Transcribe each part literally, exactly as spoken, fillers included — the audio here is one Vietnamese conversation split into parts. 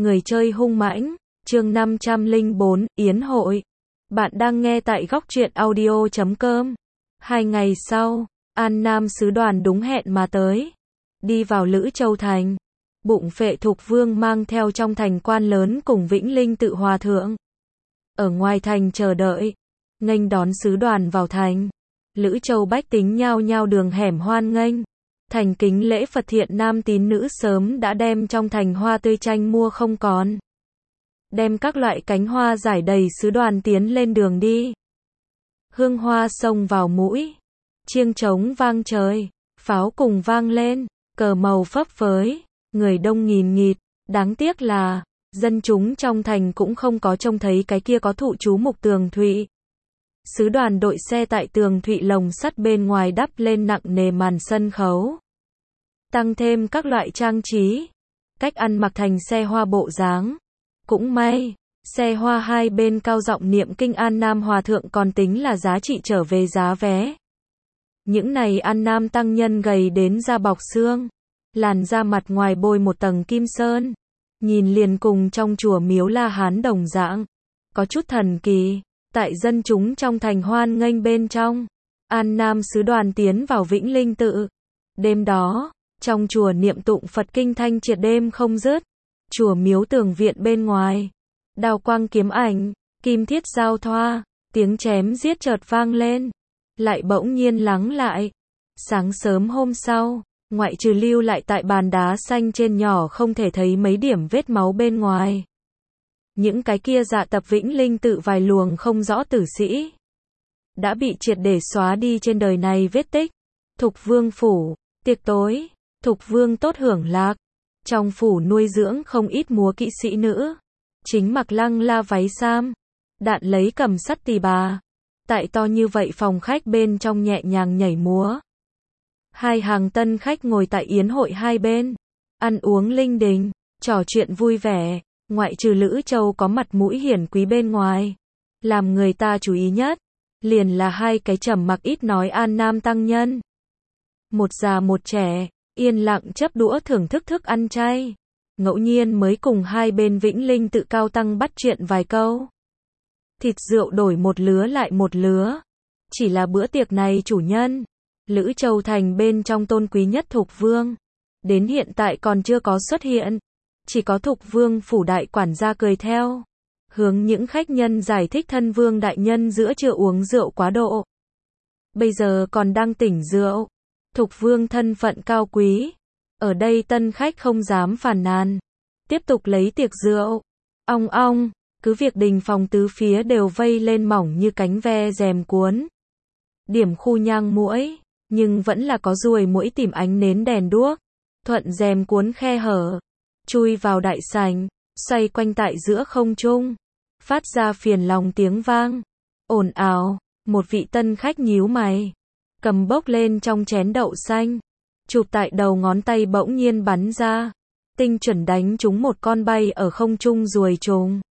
người chơi hung mãnh, chương năm trăm lẻ bốn, Yến hội. Bạn đang nghe tại góc truyện audio chấm com. Hai ngày sau, An Nam sứ đoàn đúng hẹn mà tới. Đi vào Lữ Châu Thành. Bụng Phệ Thục Vương mang theo trong thành quan lớn cùng Vĩnh Linh Tự Hòa Thượng. Ở ngoài thành chờ đợi, nghênh đón sứ đoàn vào thành. Lữ Châu bách tính nhao nhao đường hẻm hoan nghênh. Thành kính lễ Phật thiện nam tín nữ sớm đã đem trong thành hoa tươi tranh mua không còn. Đem các loại cánh hoa rải đầy sứ đoàn tiến lên đường đi. Hương hoa xông vào mũi. Chiêng trống vang trời. Pháo cùng vang lên. Cờ màu phấp phới. Người đông nghìn nghịt. Đáng tiếc là, dân chúng trong thành cũng không có trông thấy cái kia có thụ chú mục tường thụy. Sứ đoàn đội xe tại tường thụy lồng sắt bên ngoài đắp lên nặng nề màn sân khấu. Tăng thêm các loại trang trí. Cách ăn mặc thành xe hoa bộ dáng. Cũng may, xe hoa hai bên cao giọng niệm kinh An Nam Hòa Thượng còn tính là giá trị trở về giá vé. Những này An Nam tăng nhân gầy đến da bọc xương. Làn da mặt ngoài bôi một tầng kim sơn. Nhìn liền cùng trong chùa miếu La Hán đồng dạng. Có chút thần kỳ. Tại dân chúng trong thành hoan nghênh bên trong. An Nam sứ đoàn tiến vào Vĩnh Linh Tự. Đêm đó, trong chùa niệm tụng Phật kinh thanh triệt đêm không dứt. Chùa miếu tường viện bên ngoài. Đao quang kiếm ảnh, kim thiết giao thoa, tiếng chém giết chợt vang lên. Lại bỗng nhiên lắng lại. Sáng sớm hôm sau, ngoại trừ lưu lại tại bàn đá xanh trên nhỏ không thể thấy mấy điểm vết máu bên ngoài. Những cái kia dạ tập Vĩnh Linh Tự vài luồng không rõ tử sĩ. Đã bị triệt để xóa đi trên đời này vết tích. Thục Vương phủ, tiệc tối, Thục Vương tốt hưởng lạc. Trong phủ nuôi dưỡng không ít múa kỵ sĩ nữ. Chính mặc lăng la váy sam. Đạn lấy cầm sắt tỳ bà. Tại to như vậy phòng khách bên trong nhẹ nhàng nhảy múa. Hai hàng tân khách ngồi tại yến hội hai bên. Ăn uống linh đình, trò chuyện vui vẻ. Ngoại trừ Lữ Châu có mặt mũi hiển quý bên ngoài. Làm người ta chú ý nhất. Liền là hai cái trầm mặc ít nói An Nam tăng nhân. Một già một trẻ. Yên lặng chấp đũa thưởng thức thức ăn chay. Ngẫu nhiên mới cùng hai bên Vĩnh Linh Tự cao tăng bắt chuyện vài câu. Thịt rượu đổi một lứa lại một lứa. Chỉ là bữa tiệc này chủ nhân, Lữ Châu Thành bên trong tôn quý nhất Thục Vương. Đến hiện tại còn chưa có xuất hiện. Chỉ có Thục Vương phủ đại quản gia cười theo. Hướng những khách nhân giải thích thân vương đại nhân giữa trưa uống rượu quá độ. Bây giờ còn đang tỉnh rượu. Thục Vương thân phận cao quý. Ở đây tân khách không dám phàn nàn. Tiếp tục lấy tiệc rượu. Ong ong, cứ việc đình phòng tứ phía đều vây lên mỏng như cánh ve rèm cuốn. Điểm khu nhang muỗi, nhưng vẫn là có ruồi muỗi tìm ánh nến đèn đuốc. Thuận rèm cuốn khe hở. Chui vào đại sảnh, xoay quanh tại giữa không trung. Phát ra phiền lòng tiếng vang. Ồn ào, một vị tân khách nhíu mày. Cầm bốc lên trong chén đậu xanh. Chụp tại đầu ngón tay bỗng nhiên bắn ra. Tinh chuẩn đánh trúng một con bay ở không trung ruồi trùng.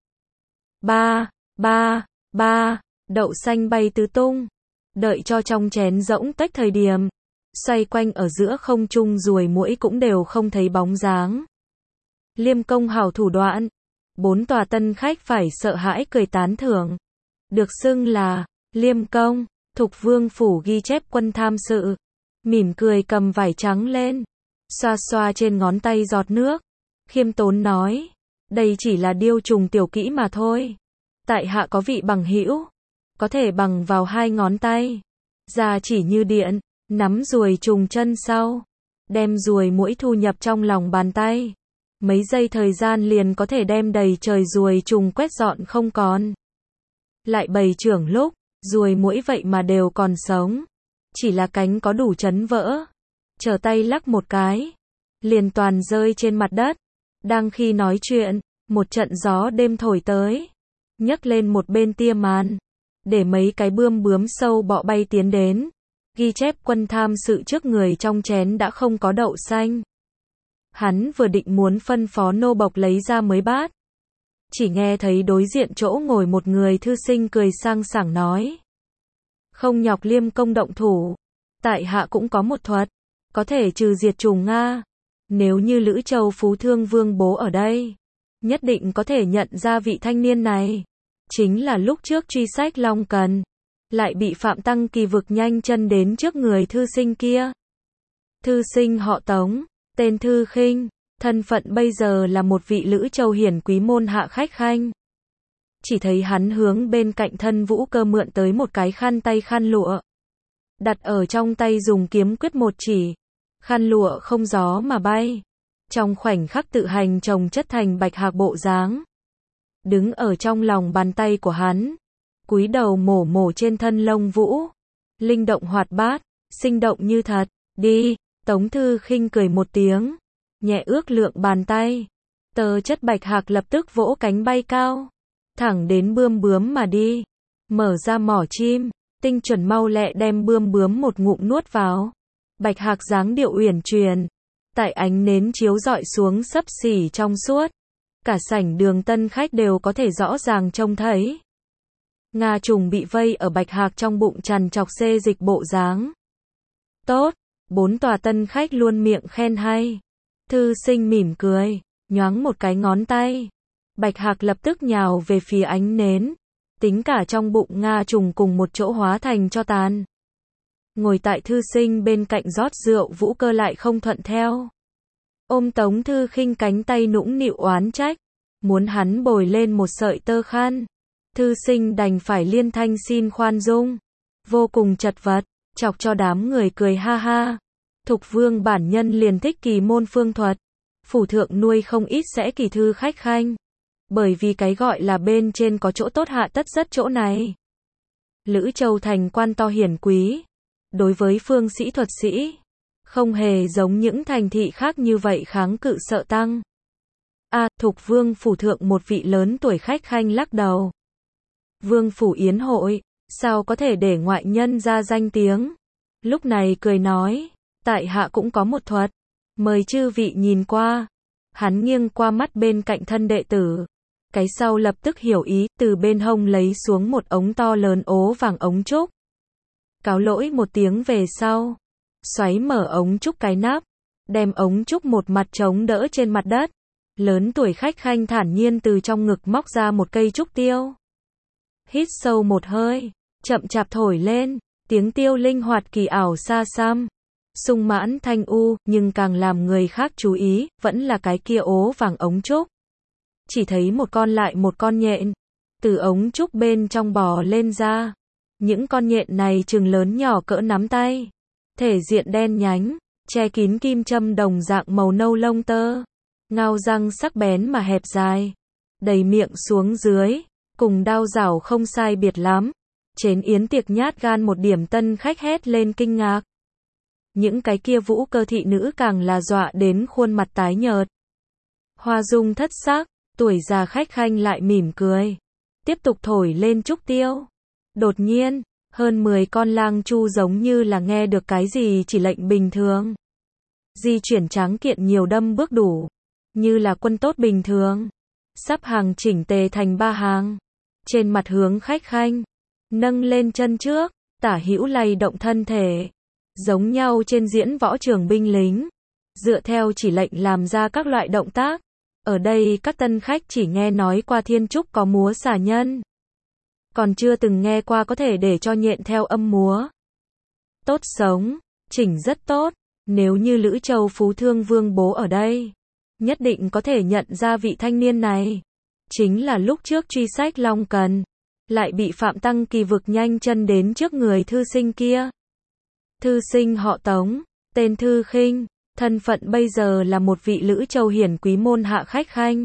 Ba, ba, ba, đậu xanh bay tứ tung. Đợi cho trong chén rỗng tách thời điểm. Xoay quanh ở giữa không trung ruồi muỗi cũng đều không thấy bóng dáng. Liêm công hảo thủ đoạn. Bốn tòa tân khách phải sợ hãi cười tán thưởng. Được xưng là Liêm công. Thục Vương phủ ghi chép quân tham sự. Mỉm cười cầm vải trắng lên. Xoa xoa trên ngón tay giọt nước. Khiêm tốn nói. Đây chỉ là điêu trùng tiểu kỹ mà thôi. Tại hạ có vị bằng hữu. Có thể bằng vào hai ngón tay. Ra chỉ như điện. Nắm ruồi trùng chân sau. Đem ruồi muỗi thu nhập trong lòng bàn tay. Mấy giây thời gian liền có thể đem đầy trời ruồi trùng quét dọn không còn. Lại bày trưởng lúc. Ruồi muỗi vậy mà đều còn sống. Chỉ là cánh có đủ chấn vỡ. Trở tay lắc một cái. Liền toàn rơi trên mặt đất. Đang khi nói chuyện, một trận gió đêm thổi tới. Nhấc lên một bên tia màn. Để mấy cái bươm bướm sâu bọ bay tiến đến. Ghi chép quân tham sự trước người trong chén đã không có đậu xanh. Hắn vừa định muốn phân phó nô bộc lấy ra mới bát. Chỉ nghe thấy đối diện chỗ ngồi một người thư sinh cười sang sảng nói. Không nhọc Liêm công động thủ. Tại hạ cũng có một thuật. Có thể trừ diệt trùng Nga. Nếu như Lữ Châu Phú Thương Vương bố ở đây. nhất định có thể nhận ra vị thanh niên này. Chính là lúc trước truy sách Long Cần, lại bị Phạm Tăng Kỳ vực nhanh chân đến trước người thư sinh kia. Thư sinh họ Tống, tên Thư Khinh, thân phận bây giờ là một vị Lữ Châu hiển quý môn hạ khách khanh. Chỉ thấy hắn hướng bên cạnh thân Vũ Cơ mượn tới một cái khăn tay khăn lụa. Đặt ở trong tay dùng kiếm quyết một chỉ. Khăn lụa không gió mà bay. Trong khoảnh khắc tự hành chồng chất thành bạch hạc bộ dáng. Đứng ở trong lòng bàn tay của hắn. Cúi đầu mổ mổ trên thân lông vũ. Linh động hoạt bát, sinh động như thật. Đi, Tống Thư Khinh cười một tiếng. Nhẹ ước lượng bàn tay. Tờ chất bạch hạc lập tức vỗ cánh bay cao. Thẳng đến bươm bướm mà đi. Mở ra mỏ chim. Tinh chuẩn mau lẹ đem bươm bướm một ngụm nuốt vào. Bạch hạc dáng điệu uyển chuyển. Tại ánh nến chiếu rọi xuống xấp xỉ trong suốt. Cả sảnh đường tân khách đều có thể rõ ràng trông thấy. Nga trùng bị vây ở bạch hạc trong bụng trằn trọc xê dịch bộ dáng. Tốt, bốn tòa tân khách luôn miệng khen hay. Thư sinh mỉm cười, nhoáng một cái ngón tay. Bạch hạc lập tức nhào về phía ánh nến. Tính cả trong bụng Nga trùng cùng một chỗ hóa thành cho tàn. Ngồi tại thư sinh bên cạnh rót rượu Vũ Cơ lại không thuận theo. Ôm Tống Thư Khinh cánh tay nũng nịu oán trách. Muốn hắn bồi lên một sợi tơ khăn. Thư sinh đành phải liên thanh xin khoan dung. Vô cùng chật vật, chọc cho đám người cười ha ha. Thục vương bản nhân liền thích kỳ môn phương thuật. Phủ thượng nuôi không ít sẽ kỳ thư khách khanh. Bởi vì cái gọi là bên trên có chỗ tốt hạ tất rất chỗ này. Lữ Châu thành quan to hiển quý. Đối với phương sĩ thuật sĩ, không hề giống những thành thị khác như vậy kháng cự sợ tăng. A, à, Thục vương phủ thượng một vị lớn tuổi khách khanh lắc đầu. Vương phủ yến hội, sao có thể để ngoại nhân ra danh tiếng. Lúc này cười nói, tại hạ cũng có một thuật, mời chư vị nhìn qua. Hắn nghiêng qua mắt bên cạnh thân đệ tử. Cái sau lập tức hiểu ý, từ bên hông lấy xuống một ống to lớn ố vàng ống trúc. Cáo lỗi một tiếng về sau, xoáy mở ống trúc cái nắp, đem ống trúc một mặt chống đỡ trên mặt đất. Lớn tuổi khách khanh thản nhiên từ trong ngực móc ra một cây trúc tiêu. Hít sâu một hơi, chậm chạp thổi lên, tiếng tiêu linh hoạt kỳ ảo xa xăm, sung mãn thanh u, nhưng càng làm người khác chú ý, vẫn là cái kia ố vàng ống trúc. Chỉ thấy một con lại một con nhện, từ ống trúc bên trong bò lên ra. Những con nhện này chừng lớn nhỏ cỡ nắm tay, thể diện đen nhánh, che kín kim châm đồng dạng màu nâu lông tơ, ngao răng sắc bén mà hẹp dài, đầy miệng xuống dưới, cùng đao rảo không sai biệt lắm. Trên yến tiệc nhát gan một điểm tân khách hét lên kinh ngạc. Những cái kia Vũ Cơ thị nữ càng là dọa đến khuôn mặt tái nhợt. Hoa dung thất sắc, tuổi già khách khanh lại mỉm cười, tiếp tục thổi lên trúc tiêu. Đột nhiên, hơn mười con lang chu giống như là nghe được cái gì chỉ lệnh bình thường. Di chuyển tráng kiện nhiều đâm bước đủ, như là quân tốt bình thường. Sắp hàng chỉnh tề thành ba hàng. Trên mặt hướng khách khanh, nâng lên chân trước, tả hữu lay động thân thể. Giống nhau trên diễn võ trường binh lính. Dựa theo chỉ lệnh làm ra các loại động tác. Ở đây các tân khách chỉ nghe nói qua thiên trúc có múa xà nhân. Còn chưa từng nghe qua có thể để cho nhện theo âm múa. Tốt sống, chỉnh rất tốt, nếu như Lữ Châu Phú Thương Vương bố ở đây, nhất định có thể nhận ra vị thanh niên này. Chính là lúc trước truy sách Long Cần, lại bị Phạm Tăng Kỳ vực nhanh chân đến trước người thư sinh kia. Thư sinh họ Tống, tên Thư Khinh, thân phận bây giờ là một vị Lữ Châu hiển quý môn hạ khách khanh.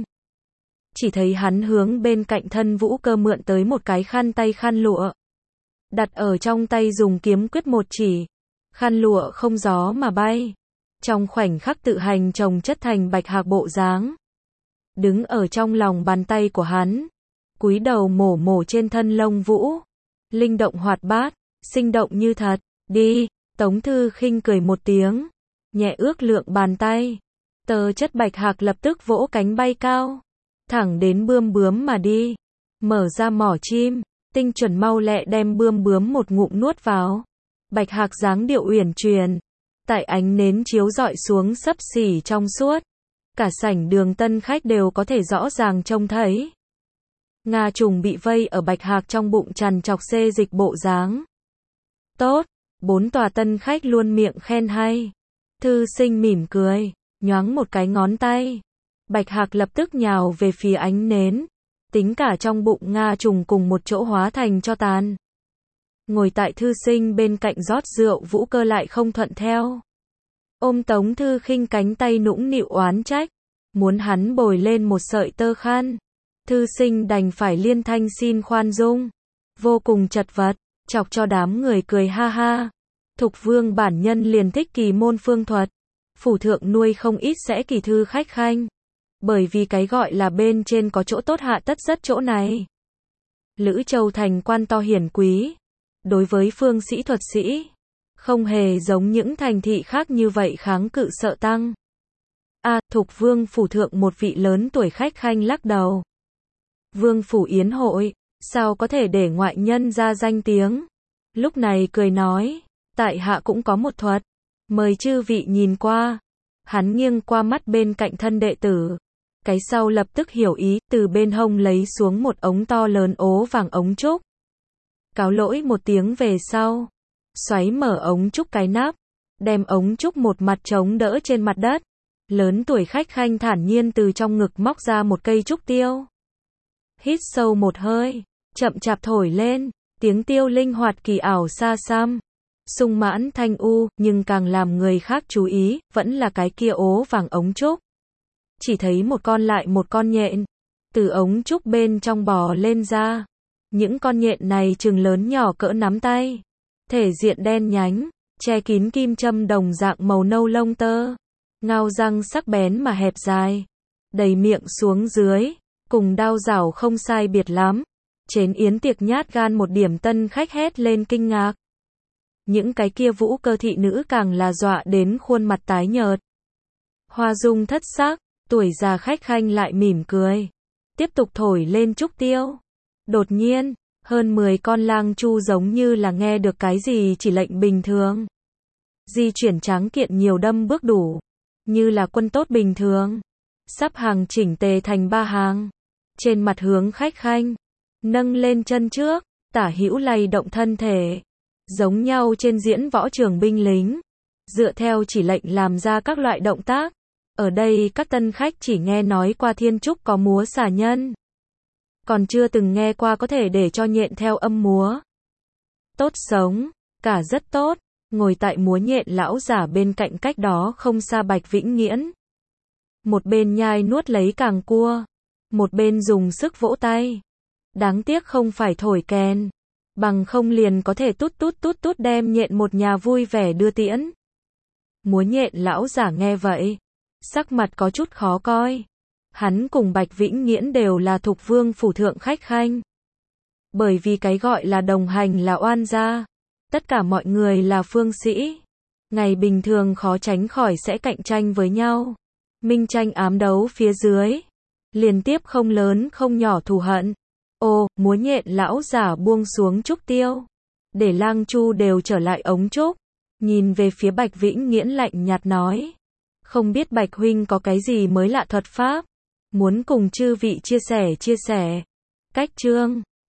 Chỉ thấy hắn hướng bên cạnh thân Vũ Cơ mượn tới một cái khăn tay khăn lụa. Đặt ở trong tay dùng kiếm quyết một chỉ. Khăn lụa không gió mà bay. Trong khoảnh khắc tự hành chồng chất thành bạch hạc bộ dáng. Đứng ở trong lòng bàn tay của hắn. Cúi đầu mổ mổ trên thân lông vũ. Linh động hoạt bát, sinh động như thật. Đi, Tống Thư Khinh cười một tiếng. Nhẹ ước lượng bàn tay. Tờ chất bạch hạc lập tức vỗ cánh bay cao. Thẳng đến bươm bướm mà đi. Mở ra mỏ chim. Tinh chuẩn mau lẹ đem bươm bướm một ngụm nuốt vào. Bạch hạc dáng điệu uyển chuyển. Tại ánh nến chiếu rọi xuống xấp xỉ trong suốt. cả sảnh đường tân khách đều có thể rõ ràng trông thấy. Nga trùng bị vây ở bạch hạc trong bụng trằn trọc xê dịch bộ dáng. Tốt, bốn tòa tân khách luôn miệng khen hay. Thư sinh mỉm cười, nhoáng một cái ngón tay. Bạch hạc lập tức nhào về phía ánh nến, tính cả trong bụng Nga trùng cùng một chỗ hóa thành cho tàn. Ngồi tại thư sinh bên cạnh rót rượu Vũ Cơ lại không thuận theo. Ôm Tống Thư Khinh cánh tay nũng nịu oán trách, muốn hắn bồi lên một sợi tơ khăn. Thư sinh đành phải liên thanh xin khoan dung, vô cùng chật vật, chọc cho đám người cười ha ha. Thục Vương bản nhân liền thích kỳ môn phương thuật, phủ thượng nuôi không ít sẽ kỳ thư khách khanh, bởi vì cái gọi là bên trên có chỗ tốt hạ tất rất chỗ này. Lữ Châu thành quan to hiển quý, đối với phương sĩ thuật sĩ, không hề giống những thành thị khác như vậy kháng cự sợ tăng. A, à, Thục Vương phủ thượng một vị lớn tuổi khách khanh lắc đầu. Vương phủ yến hội, sao có thể để ngoại nhân ra danh tiếng? Lúc này cười nói, tại hạ cũng có một thuật, mời chư vị nhìn qua. Hắn nghiêng qua mắt bên cạnh thân đệ tử, cái sau lập tức hiểu ý, từ bên hông lấy xuống một ống to lớn ố vàng ống trúc. Cáo lỗi một tiếng về sau, xoáy mở ống trúc cái nắp, đem ống trúc một mặt chống đỡ trên mặt đất. Lớn tuổi khách khanh thản nhiên từ trong ngực móc ra một cây trúc tiêu. Hít sâu một hơi, chậm chạp thổi lên, tiếng tiêu linh hoạt kỳ ảo xa xăm, sung mãn thanh u, nhưng càng làm người khác chú ý, vẫn là cái kia ố vàng ống trúc. Chỉ thấy một con lại một con nhện, từ ống trúc bên trong bò lên ra. Những con nhện này chừng lớn nhỏ cỡ nắm tay, thể diện đen nhánh, che kín kim châm đồng dạng màu nâu lông tơ, ngao răng sắc bén mà hẹp dài, đầy miệng xuống dưới, cùng đao rảo không sai biệt lắm. Trên yến tiệc nhát gan một điểm tân khách hét lên kinh ngạc. Những cái kia Vũ Cơ thị nữ càng là dọa đến khuôn mặt tái nhợt. Hoa dung thất sắc, tuổi già khách khanh lại mỉm cười, tiếp tục thổi lên trúc tiêu. Đột nhiên, hơn mười con lang chu giống như là nghe được cái gì chỉ lệnh bình thường. Di chuyển tráng kiện nhiều đâm bước đủ, như là quân tốt bình thường. Sắp hàng chỉnh tề thành ba hàng. Trên mặt hướng khách khanh, nâng lên chân trước, tả hữu lay động thân thể. Giống nhau trên diễn võ trường binh lính. Dựa theo chỉ lệnh làm ra các loại động tác. Ở đây các tân khách chỉ nghe nói qua thiên trúc có múa xà nhân, còn chưa từng nghe qua có thể để cho nhện theo âm múa. Tốt sống, cả rất tốt, ngồi tại múa nhện lão giả bên cạnh cách đó không xa Bạch Vĩnh Nghiễn. Một bên nhai nuốt lấy càng cua, một bên dùng sức vỗ tay. Đáng tiếc không phải thổi kèn, bằng không liền có thể tút tút tút tút đem nhện một nhà vui vẻ đưa tiễn. Múa nhện lão giả nghe vậy, sắc mặt có chút khó coi. Hắn cùng Bạch Vĩnh Nghiễn đều là Thục Vương phủ thượng khách khanh. Bởi vì cái gọi là đồng hành là oan gia, tất cả mọi người là phương sĩ. Ngày bình thường khó tránh khỏi sẽ cạnh tranh với nhau. Minh tranh ám đấu phía dưới, liên tiếp không lớn không nhỏ thù hận. Ô, múa nhện lão giả buông xuống trúc tiêu, để lang chu đều trở lại ống trúc, nhìn về phía Bạch Vĩnh Nghiễn lạnh nhạt nói, không biết Bạch huynh có cái gì mới lạ thuật pháp, muốn cùng chư vị chia sẻ chia sẻ. Cách chương